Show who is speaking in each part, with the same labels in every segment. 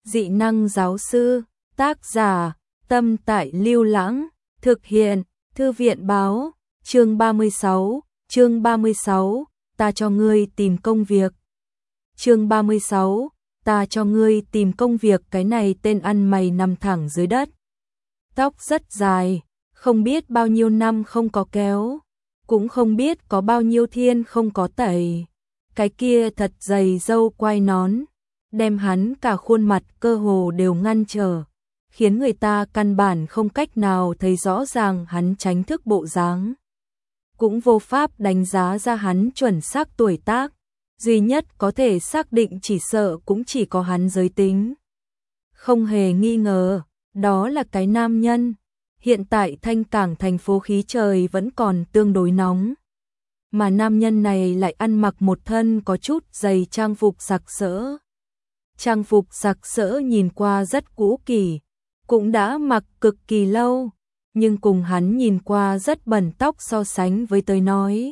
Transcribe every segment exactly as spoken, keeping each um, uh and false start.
Speaker 1: Dị năng giáo sư, tác giả, Tâm Tại Lưu Lãng, thực hiện, Thư viện báo, chương ba mươi sáu, chương ba mươi sáu, ta cho ngươi tìm công việc. Chương ba mươi sáu, ta cho ngươi tìm công việc. Cái này tên ăn mày nằm thẳng dưới đất. Tóc rất dài, không biết bao nhiêu năm không có kéo, cũng không biết có bao nhiêu thiên không có tẩy. Cái kia thật dày râu quai nón, đem hắn cả khuôn mặt cơ hồ đều ngăn trở, khiến người ta căn bản không cách nào thấy rõ ràng hắn tránh thức bộ dáng. Cũng vô pháp đánh giá ra hắn chuẩn xác tuổi tác, duy nhất có thể xác định chỉ sợ cũng chỉ có hắn giới tính. Không hề nghi ngờ, đó là cái nam nhân. Hiện tại Thanh Cảng thành phố khí trời vẫn còn tương đối nóng, mà nam nhân này lại ăn mặc một thân có chút dày trang phục sặc sỡ. Trang phục sặc sỡ nhìn qua rất cũ kỹ, cũng đã mặc cực kỳ lâu, nhưng cùng hắn nhìn qua rất bẩn tóc so sánh với tới nói.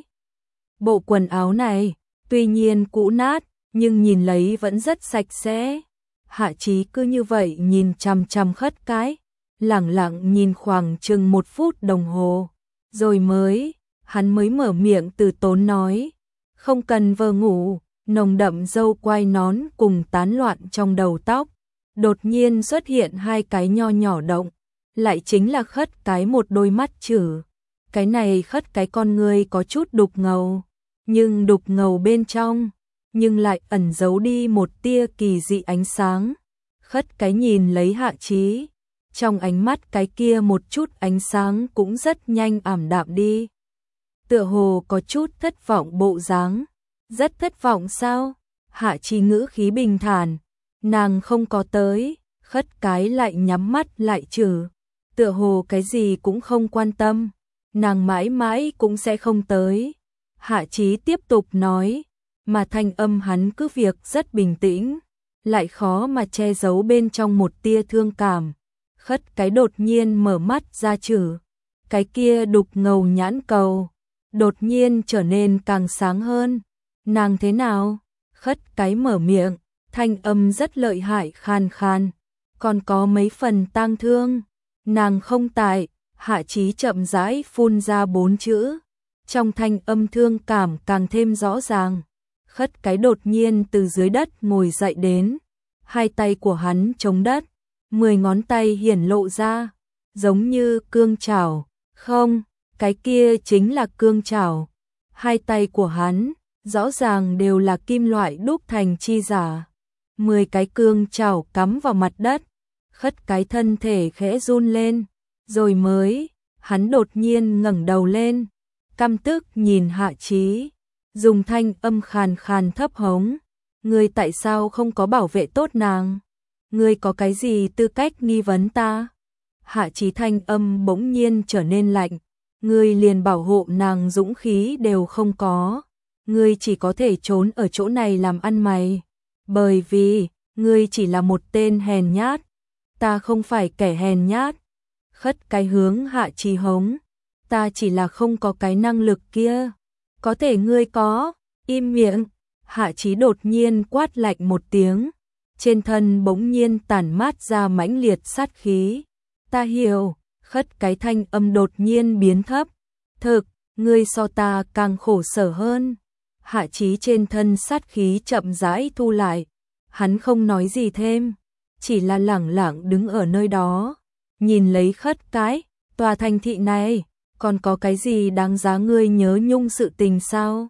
Speaker 1: Bộ quần áo này, tuy nhiên cũ nát, nhưng nhìn lấy vẫn rất sạch sẽ. Hạ Chí cứ như vậy nhìn chằm chằm Khất Cái, lẳng lặng nhìn khoảng chừng một phút đồng hồ, rồi mới, hắn mới mở miệng từ tốn nói, không cần vờ ngủ. Nồng đậm râu quai nón cùng tán loạn trong đầu tóc, đột nhiên xuất hiện hai cái nho nhỏ động, lại chính là Khất Cái một đôi mắt chữ. Cái này Khất Cái con người có chút đục ngầu, nhưng đục ngầu bên trong, nhưng lại ẩn giấu đi một tia kỳ dị ánh sáng. Khất Cái nhìn lấy Hạ Chí, trong ánh mắt cái kia một chút ánh sáng cũng rất nhanh ảm đạm đi, tựa hồ có chút thất vọng bộ dáng. Rất thất vọng sao? Hạ Chí ngữ khí bình thản, nàng không có tới. Khất Cái lại nhắm mắt lại trừ, tựa hồ cái gì cũng không quan tâm, nàng mãi mãi cũng sẽ không tới. Hạ Chí tiếp tục nói, mà thanh âm hắn cứ việc rất bình tĩnh, lại khó mà che giấu bên trong một tia thương cảm. Khất Cái đột nhiên mở mắt ra trừ, cái kia đục ngầu nhãn cầu đột nhiên trở nên càng sáng hơn. Nàng thế nào? Khất Cái mở miệng, thanh âm rất lợi hại khan khan, còn có mấy phần tang thương. Nàng không tại. Hạ Chí chậm rãi phun ra bốn chữ, trong thanh âm thương cảm càng thêm rõ ràng. Khất Cái đột nhiên từ dưới đất ngồi dậy đến, hai tay của hắn chống đất, mười ngón tay hiển lộ ra, giống như cương chảo. Không, cái kia chính là cương chảo. Hai tay của hắn rõ ràng đều là kim loại đúc thành chi giả. Mười cái cương chảo cắm vào mặt đất. Khất Cái thân thể khẽ run lên, rồi mới, hắn đột nhiên ngẩng đầu lên, căm tức nhìn Hạ Chí, dùng thanh âm khàn khàn thấp hống, ngươi tại sao không có bảo vệ tốt nàng? Ngươi có cái gì tư cách nghi vấn ta? Hạ Chí thanh âm bỗng nhiên trở nên lạnh, ngươi liền bảo hộ nàng dũng khí đều không có. Ngươi chỉ có thể trốn ở chỗ này làm ăn mày, bởi vì ngươi chỉ là một tên hèn nhát. Ta không phải kẻ hèn nhát. Khất Cái hướng Hạ Chí hống, ta chỉ là không có cái năng lực kia. Có thể ngươi có. Im miệng. Hạ Chí đột nhiên quát lạnh một tiếng, trên thân bỗng nhiên tản mát ra mãnh liệt sát khí. Ta hiểu. Khất Cái thanh âm đột nhiên biến thấp, thực, ngươi so ta càng khổ sở hơn. Hạ Chí trên thân sát khí chậm rãi thu lại, hắn không nói gì thêm, chỉ là lẳng lặng đứng ở nơi đó, nhìn lấy Khất Cái. Tòa thành thị này, còn có cái gì đáng giá ngươi nhớ nhung sự tình sao?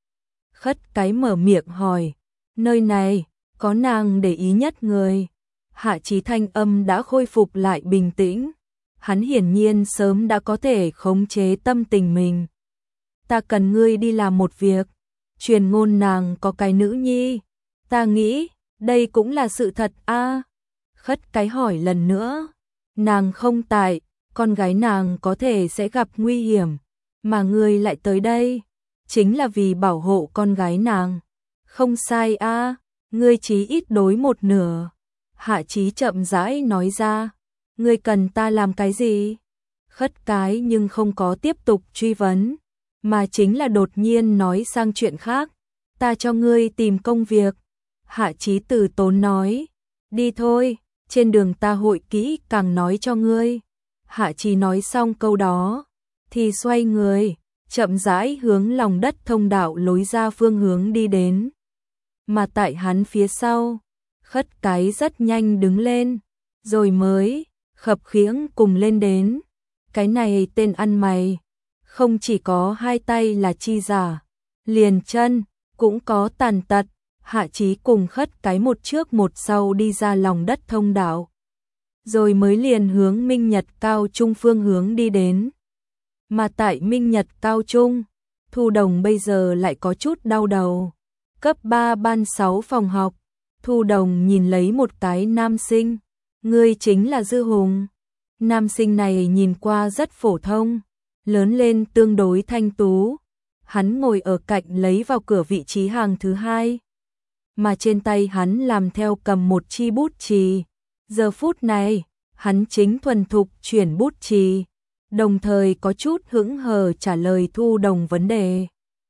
Speaker 1: Khất Cái mở miệng hỏi, nơi này, có nàng để ý nhất người. Hạ Chí thanh âm đã khôi phục lại bình tĩnh, hắn hiển nhiên sớm đã có thể khống chế tâm tình mình. Ta cần ngươi đi làm một việc. Truyền ngôn nàng có cái nữ nhi. Ta nghĩ, đây cũng là sự thật a. À? Khất Cái hỏi lần nữa. Nàng không tại, con gái nàng có thể sẽ gặp nguy hiểm, mà ngươi lại tới đây, chính là vì bảo hộ con gái nàng. Không sai a, à? Ngươi chí ít đối một nửa. Hạ Chí chậm rãi nói ra. Ngươi cần ta làm cái gì? Khất Cái nhưng không có tiếp tục truy vấn, mà chính là đột nhiên nói sang chuyện khác. Ta cho ngươi tìm công việc. Hạ Chí từ tốn nói, Đi thôi, trên đường ta hội kỹ càng nói cho ngươi. Hạ Chí nói xong câu đó, thì xoay người, chậm rãi hướng lòng đất thông đạo lối ra phương hướng đi đến. Mà tại hắn phía sau, Khất Cái rất nhanh đứng lên, rồi mới khập khiễng cùng lên đến. Cái này tên ăn mày, không chỉ có hai tay là chi giả, liền chân cũng có tàn tật. Hạ Chí cùng Khất Cái một trước một sau đi ra lòng đất thông đạo, rồi mới liền hướng Minh Nhật Cao Trung phương hướng đi đến. Mà tại Minh Nhật Cao Trung, Thu Đồng bây giờ lại có chút đau đầu. Cấp ba ban sáu phòng học, Thu Đồng nhìn lấy một cái nam sinh, ngươi chính là Dư Hùng. Nam sinh này nhìn qua rất phổ thông, lớn lên tương đối thanh tú. Hắn ngồi ở cạnh lấy vào cửa vị trí hàng thứ hai, mà trên tay hắn làm theo cầm một chi bút chì. Giờ phút này, hắn chính thuần thục chuyển bút chì, đồng thời có chút hững hờ trả lời Thu Đồng vấn đề.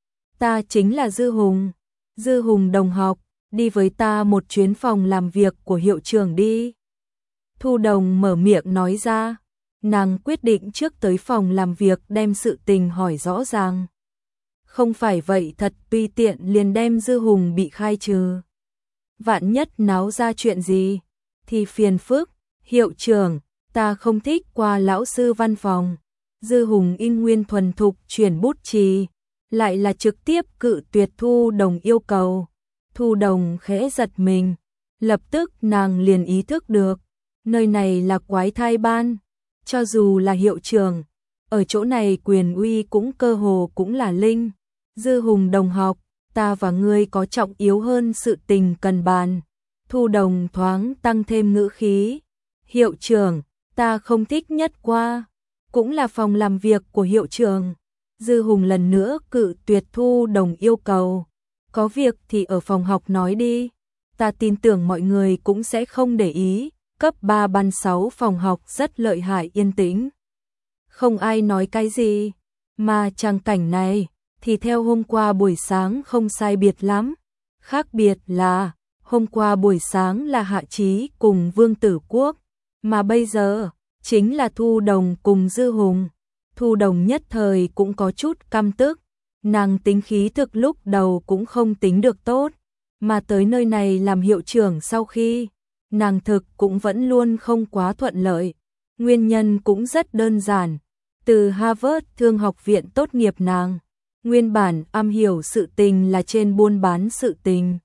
Speaker 1: Ta chính là Dư Hùng. Dư Hùng đồng học, đi với ta một chuyến phòng làm việc của hiệu trưởng đi. Thu Đồng mở miệng nói ra, nàng quyết định trước tới phòng làm việc đem sự tình hỏi rõ ràng. Không phải vậy thật tùy tiện liền đem Dư Hùng bị khai trừ. Vạn nhất náo ra chuyện gì, thì phiền phức. Hiệu trưởng, ta không thích qua lão sư văn phòng. Dư Hùng in nguyên thuần thục chuyển bút chì, lại là trực tiếp cự tuyệt Thu Đồng yêu cầu. Thu Đồng khẽ giật mình, lập tức nàng liền ý thức được, nơi này là quái thai ban, cho dù là hiệu trưởng, ở chỗ này quyền uy cũng cơ hồ cũng là linh. Dư Hùng đồng học, ta và ngươi có trọng yếu hơn sự tình cần bàn. Thu Đồng thoáng tăng thêm ngữ khí. Hiệu trưởng, ta không thích nhất qua, cũng là phòng làm việc của hiệu trưởng. Dư Hùng lần nữa cự tuyệt Thu Đồng yêu cầu. Có việc thì ở phòng học nói đi, ta tin tưởng mọi người cũng sẽ không để ý. Cấp ba ban sáu phòng học rất lợi hại yên tĩnh, không ai nói cái gì, mà trang cảnh này thì theo hôm qua buổi sáng không sai biệt lắm. Khác biệt là hôm qua buổi sáng là Hạ Chí cùng Vương Tử Quốc, mà bây giờ chính là Thu Đồng cùng Dư Hùng. Thu Đồng nhất thời cũng có chút căm tức, nàng tính khí thực lúc đầu cũng không tính được tốt, mà tới nơi này làm hiệu trưởng sau khi, nàng thực cũng vẫn luôn không quá thuận lợi. Nguyên nhân cũng rất đơn giản, từ Harvard Thương học viện tốt nghiệp nàng, nguyên bản am hiểu sự tình là trên buôn bán sự tình.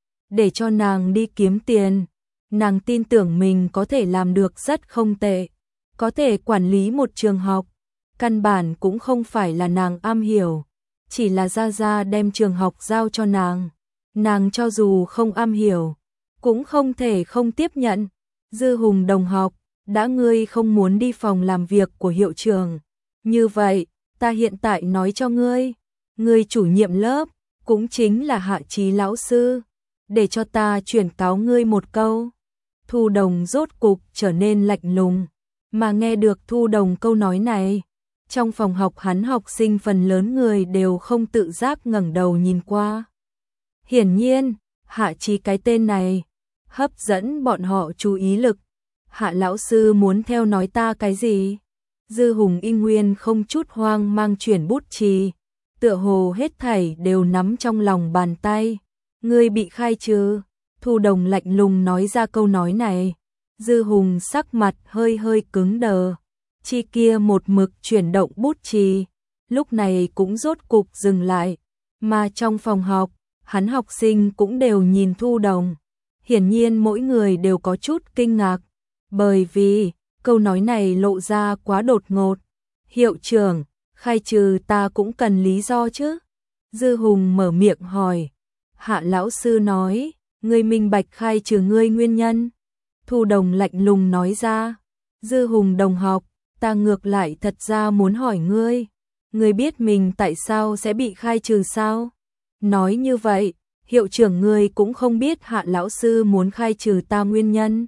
Speaker 1: Để cho nàng đi kiếm tiền, nàng tin tưởng mình có thể làm được rất không tệ, có thể quản lý một trường học. Căn bản cũng không phải là nàng am hiểu, chỉ là Gia Gia đem trường học giao cho nàng. Nàng cho dù không am hiểu, cũng không thể không tiếp nhận. Dư Hùng đồng học, đã ngươi không muốn đi phòng làm việc của hiệu trưởng, như vậy, ta hiện tại nói cho ngươi, ngươi chủ nhiệm lớp, cũng chính là Hạ Chí lão sư, để cho ta chuyển cáo ngươi một câu. Thu Đồng rốt cục trở nên lạnh lùng, mà nghe được Thu Đồng câu nói này, trong phòng học hắn học sinh phần lớn người đều không tự giác ngẩng đầu nhìn qua. Hiển nhiên, Hạ Chí cái tên này hấp dẫn bọn họ chú ý lực. Hạ lão sư muốn theo nói ta cái gì? Dư Hùng y nguyên không chút hoang mang chuyển bút chì, tựa hồ hết thảy đều nắm trong lòng bàn tay. Ngươi bị khai trừ. Thu Đồng lạnh lùng nói ra câu nói này. Dư Hùng sắc mặt hơi hơi cứng đờ, chi kia một mực chuyển động bút chì, lúc này cũng rốt cục dừng lại. Mà trong phòng học, hắn học sinh cũng đều nhìn Thu Đồng. Hiển nhiên mỗi người đều có chút kinh ngạc, bởi vì câu nói này lộ ra quá đột ngột. Hiệu trưởng, khai trừ ta cũng cần lý do chứ? Dư Hùng mở miệng hỏi. Hạ lão sư nói, ngươi minh bạch khai trừ ngươi nguyên nhân. Thu Đồng lạnh lùng nói ra. Dư Hùng đồng học, ta ngược lại thật ra muốn hỏi ngươi, ngươi biết mình tại sao sẽ bị khai trừ sao? Nói như vậy, hiệu trưởng ngươi cũng không biết Hạ lão sư muốn khai trừ ta nguyên nhân.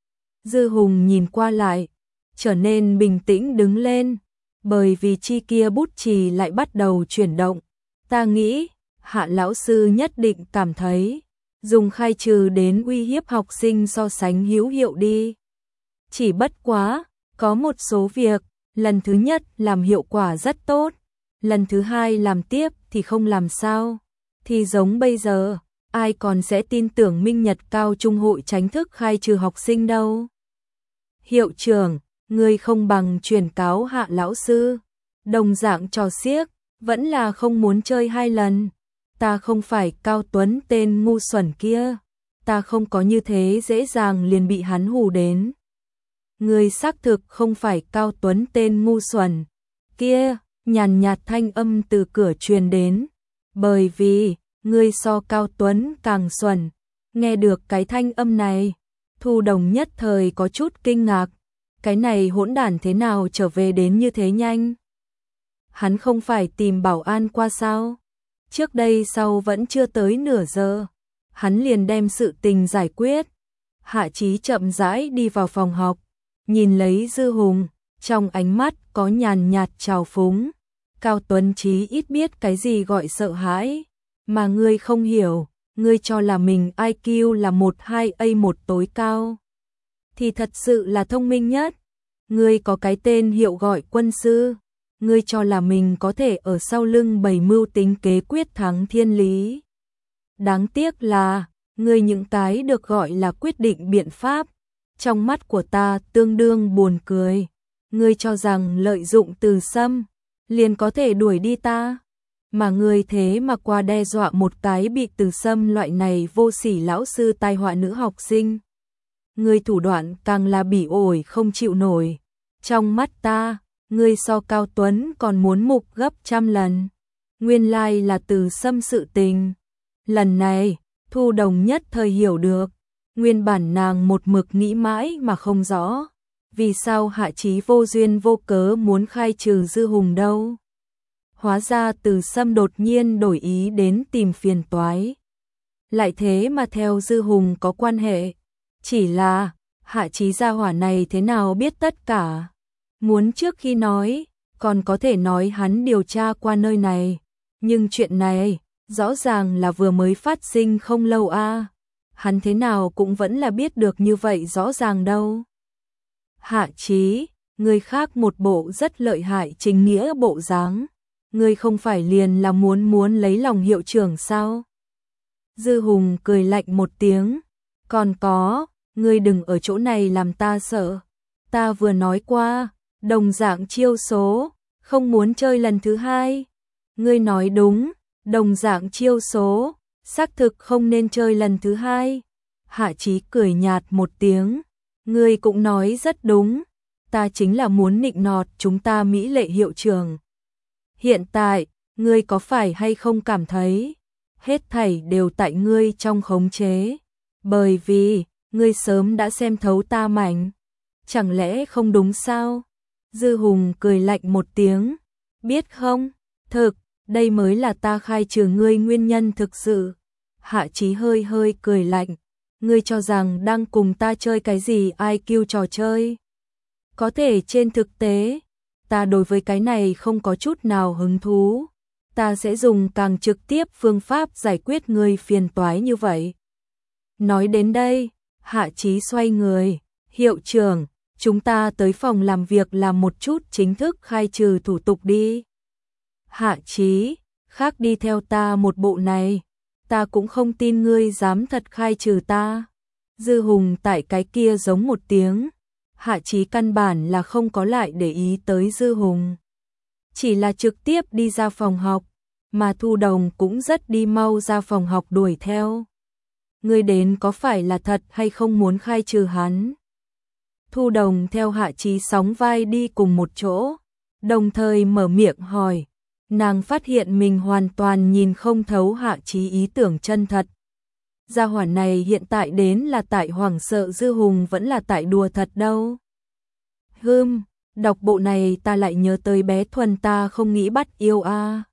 Speaker 1: Dư Hùng nhìn qua lại, trở nên bình tĩnh đứng lên, bởi vì chi kia bút chì lại bắt đầu chuyển động. Ta nghĩ, Hạ lão sư nhất định cảm thấy, dùng khai trừ đến uy hiếp học sinh so sánh hữu hiệu đi. Chỉ bất quá, có một số việc, lần thứ nhất làm hiệu quả rất tốt, lần thứ hai làm tiếp thì không làm sao. Thì giống bây giờ, ai còn sẽ tin tưởng Minh Nhật Cao Trung hội tránh thức khai trừ học sinh đâu. Hiệu trưởng, người không bằng truyền cáo Hạ lão sư. Đồng dạng trò xiếc, vẫn là không muốn chơi hai lần. Ta không phải Cao Tuấn tên ngu xuẩn kia. Ta không có như thế dễ dàng liền bị hắn hù đến. Người xác thực không phải Cao Tuấn tên ngu xuẩn kia, nhàn nhạt thanh âm từ cửa truyền đến. Bởi vì, người so Cao Tuấn càng xuẩn. Nghe được cái thanh âm này, Thu Đồng nhất thời có chút kinh ngạc. Cái này hỗn đản thế nào trở về đến như thế nhanh? Hắn không phải tìm bảo an qua sao? Trước đây sau vẫn chưa tới nửa giờ, hắn liền đem sự tình giải quyết. Hạ Chí chậm rãi đi vào phòng học, nhìn lấy Dư Hùng, trong ánh mắt có nhàn nhạt trào phúng. Cao Tuấn Chí ít biết cái gì gọi sợ hãi, mà ngươi không hiểu, ngươi cho là mình i kiu là một hai A một tối cao. Thì thật sự là thông minh nhất. Ngươi có cái tên hiệu gọi quân sư, ngươi cho là mình có thể ở sau lưng bày mưu tính kế quyết thắng thiên lý. Đáng tiếc là, ngươi những cái được gọi là quyết định biện pháp, trong mắt của ta tương đương buồn cười. Ngươi cho rằng lợi dụng Từ Sâm, liền có thể đuổi đi ta, mà ngươi thế mà qua đe dọa một cái bị Từ Sâm loại này vô sỉ lão sư tai họa nữ học sinh. Ngươi thủ đoạn càng là bỉ ổi không chịu nổi. Trong mắt ta, ngươi so Cao Tuấn còn muốn mục gấp trăm lần. Nguyên lai là Từ Sâm sự tình. Lần này, Thu Đồng nhất thời hiểu được. Nguyên bản nàng một mực nghĩ mãi mà không rõ. Vì sao Hạ Chí vô duyên vô cớ muốn khai trừ Dư Hùng đâu? Hóa ra Từ Sâm đột nhiên đổi ý đến tìm phiền toái. Lại thế mà theo Dư Hùng có quan hệ. Chỉ là, Hạ Chí gia hỏa này thế nào biết tất cả? Muốn trước khi nói, còn có thể nói hắn điều tra qua nơi này. Nhưng chuyện này, rõ ràng là vừa mới phát sinh không lâu a. Hắn thế nào cũng vẫn là biết được như vậy rõ ràng đâu. Hạ Chí, người khác một bộ rất lợi hại chính nghĩa bộ dáng. Người không phải liền là muốn muốn lấy lòng hiệu trưởng sao? Dư Hùng cười lạnh một tiếng. Còn có, ngươi đừng ở chỗ này làm ta sợ. Ta vừa nói qua, đồng dạng chiêu số, không muốn chơi lần thứ hai. Ngươi nói đúng, đồng dạng chiêu số, xác thực không nên chơi lần thứ hai. Hạ Chí cười nhạt một tiếng. Ngươi cũng nói rất đúng, ta chính là muốn nịnh nọt chúng ta mỹ lệ hiệu trưởng. Hiện tại, ngươi có phải hay không cảm thấy, hết thảy đều tại ngươi trong khống chế, bởi vì, ngươi sớm đã xem thấu ta mảnh. Chẳng lẽ không đúng sao? Dư Hùng cười lạnh một tiếng. Biết không, thực, đây mới là ta khai trừ ngươi nguyên nhân thực sự. Hạ Chí hơi hơi cười lạnh. Ngươi cho rằng đang cùng ta chơi cái gì i kiu trò chơi? Có thể trên thực tế, ta đối với cái này không có chút nào hứng thú. Ta sẽ dùng càng trực tiếp phương pháp giải quyết ngươi phiền toái như vậy. Nói đến đây, Hạ Chí xoay người. Hiệu trưởng, chúng ta tới phòng làm việc làm một chút chính thức khai trừ thủ tục đi. Hạ Chí, khác đi theo ta một bộ này. Ta cũng không tin ngươi dám thật khai trừ ta. Dư Hùng tại cái kia giống một tiếng. Hạ Chí căn bản là không có lại để ý tới Dư Hùng. Chỉ là trực tiếp đi ra phòng học, mà Thu Đồng cũng rất đi mau ra phòng học đuổi theo. Ngươi đến có phải là thật hay không muốn khai trừ hắn? Thu Đồng theo Hạ Chí sóng vai đi cùng một chỗ, đồng thời mở miệng hỏi. Nàng phát hiện mình hoàn toàn nhìn không thấu Hạ Chí ý tưởng chân thật. Gia hỏa này hiện tại đến là tại hoảng sợ Dư Hùng vẫn là tại đùa thật đâu. Hừm, đọc bộ này ta lại nhớ tới bé Thuần ta không nghĩ bắt yêu a.